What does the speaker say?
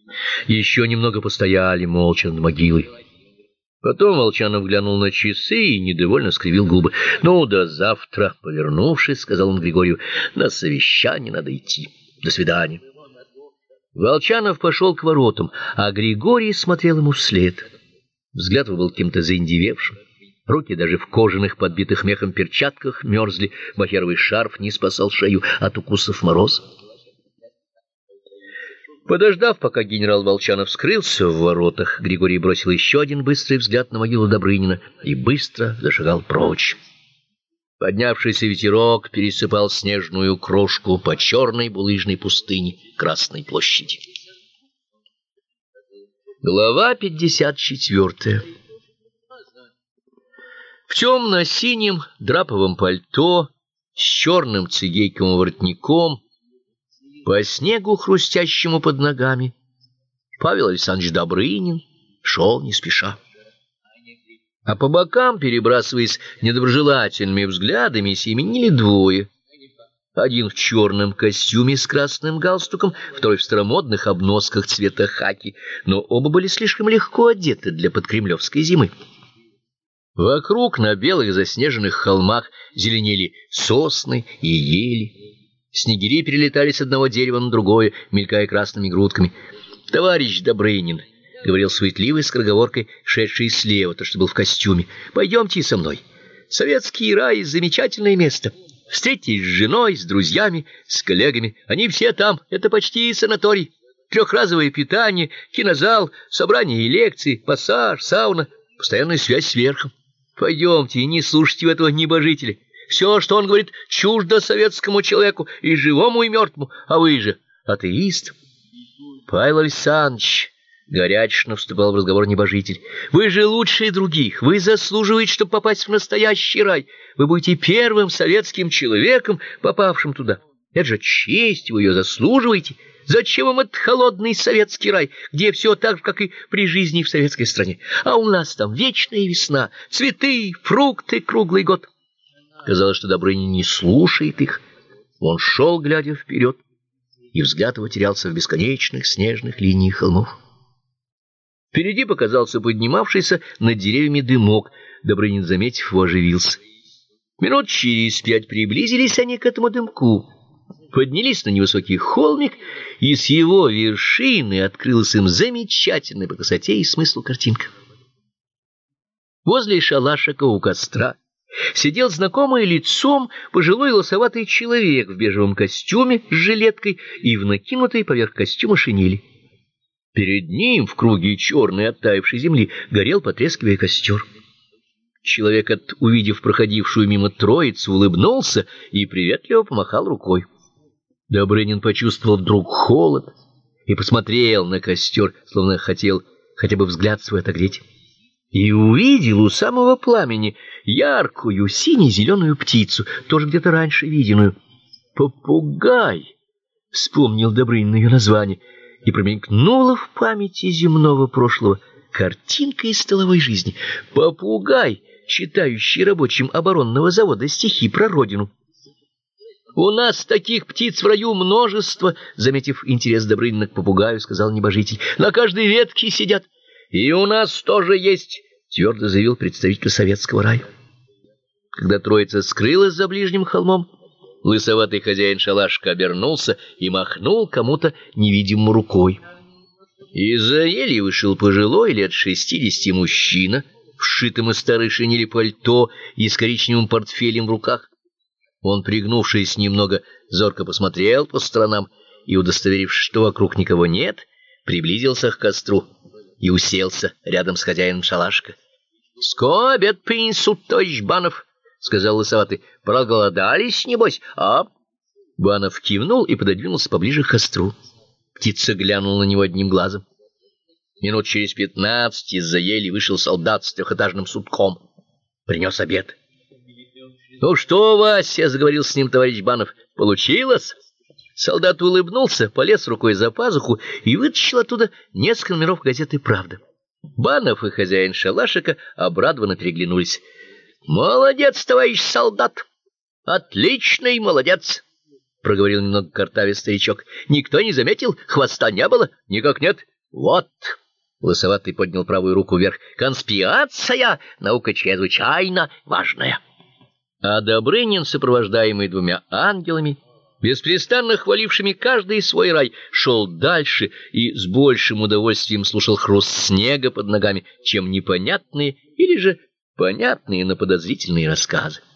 Еще немного постояли молча над могилой. Потом Волчанов глянул на часы и недовольно скривил губы. — Ну, до завтра, — повернувшись, сказал он Григорию, — на совещание надо идти. До свидания. Волчанов пошел к воротам, а Григорий смотрел ему вслед. Взгляд его был каким-то заиндевевшим. Руки даже в кожаных, подбитых мехом перчатках мерзли, махеровый шарф не спасал шею от укусов мороза. Подождав, пока генерал Волчанов скрылся в воротах, Григорий бросил еще один быстрый взгляд на могилу Добрынина и быстро зашагал прочь. Поднявшийся ветерок пересыпал снежную крошку по черной булыжной пустыне Красной площади. Глава 54. В темно-синем драповом пальто с черным цигейковым воротником, по снегу, хрустящему под ногами, Павел Александрович Добрынин шел не спеша. А по бокам, перебрасываясь недоброжелательными взглядами, семенили двое. Один в черном костюме с красным галстуком, второй в старомодных обносках цвета хаки, но оба были слишком легко одеты для подкремлевской зимы. Вокруг на белых заснеженных холмах зеленели сосны и ели. Снегири перелетали с одного дерева на другое, мелькая красными грудками. — Товарищ Добрынин, — говорил суетливой скороговоркой, шедший слева, то, что был в костюме, — пойдемте со мной. Советский рай — замечательное место. Встретитесь с женой, с друзьями, с коллегами. Они все там. Это почти санаторий. Трехразовое питание, кинозал, собрания и лекции, массаж, сауна, постоянная связь с верхом. Пойдемте и не слушайте этого небожителя. Все, что он говорит, чуждо советскому человеку, и живому, и мертвому. А вы же атеист. Павел Александрович, горячечно вступал в разговор небожитель, вы же лучшие других. Вы заслуживаете, чтобы попасть в настоящий рай. Вы будете первым советским человеком, попавшим туда. Это же честь, вы ее заслуживаете. Зачем вам этот холодный советский рай, где все так же, как и при жизни в советской стране? А у нас там вечная весна, цветы, фрукты круглый год. Казалось, что Добрынин не слушает их. Он шел, глядя вперед, и взгляд его терялся в бесконечных снежных линиях холмов. Впереди показался поднимавшийся над деревьями дымок. Добрынин, заметив его, оживился. Минут через 5 приблизились они к этому дымку, поднялись на невысокий холмик, и с его вершины открылась им замечательная по красоте и смыслу картинка. Возле шалашика у костра сидел знакомый лицом пожилой лосоватый человек в бежевом костюме с жилеткой и в накинутой поверх костюма шинели. Перед ним в круге черной оттаившей земли горел, потрескивая, костер. Человек, увидев проходившую мимо троицу, улыбнулся и приветливо помахал рукой. Добрынин почувствовал вдруг холод и посмотрел на костер, словно хотел хотя бы взгляд свой отогреть. И увидел у самого пламени яркую сине-зеленую птицу, тоже где-то раньше виденную. «Попугай!» — вспомнил Добрынин ее название, и промелькнула в памяти земного прошлого картинка из столовой жизни. Попугай, читающий рабочим оборонного завода стихи про родину. «У нас таких птиц в раю множество», — заметив интерес Добрынина к попугаю, сказал небожитель. «На каждой ветке сидят». «И у нас тоже есть», — твердо заявил представитель советского рая. Когда троица скрылась за ближним холмом, лысоватый хозяин шалашка обернулся и махнул кому-то невидимой рукой. Из-за ели вышел пожилой, лет 60 мужчина, в сшитом из старой шинели пальто и с коричневым портфелем в руках. Он, пригнувшись немного, зорко посмотрел по сторонам и, удостоверившись, что вокруг никого нет, приблизился к костру и уселся рядом с хозяином шалашка. — Скоро обед принесут, товарищ Банов, — сказал лысоватый. — Проголодались, небось, а? Банов кивнул и пододвинулся поближе к костру. Птица глянула на него одним глазом. Минут через 15 из-за ели вышел солдат с трехэтажным сутком. Принес обед. — Ну что, Вася, — заговорил с ним товарищ Банов, — получилось? Солдат улыбнулся, полез рукой за пазуху и вытащил оттуда несколько номеров газеты «Правда». Банов и хозяин шалашика обрадованно переглянулись. — Молодец, товарищ солдат! Отличный молодец! — проговорил немного картавый старичок. — Никто не заметил? Хвоста не было? — Никак нет. Вот, Лысоватый поднял правую руку вверх, конспирация, наука чрезвычайно важная. А Добрынин, сопровождаемый двумя ангелами, беспрестанно хвалившими каждый свой рай, шел дальше и с большим удовольствием слушал хруст снега под ногами, чем непонятные или же понятные, но подозрительные рассказы.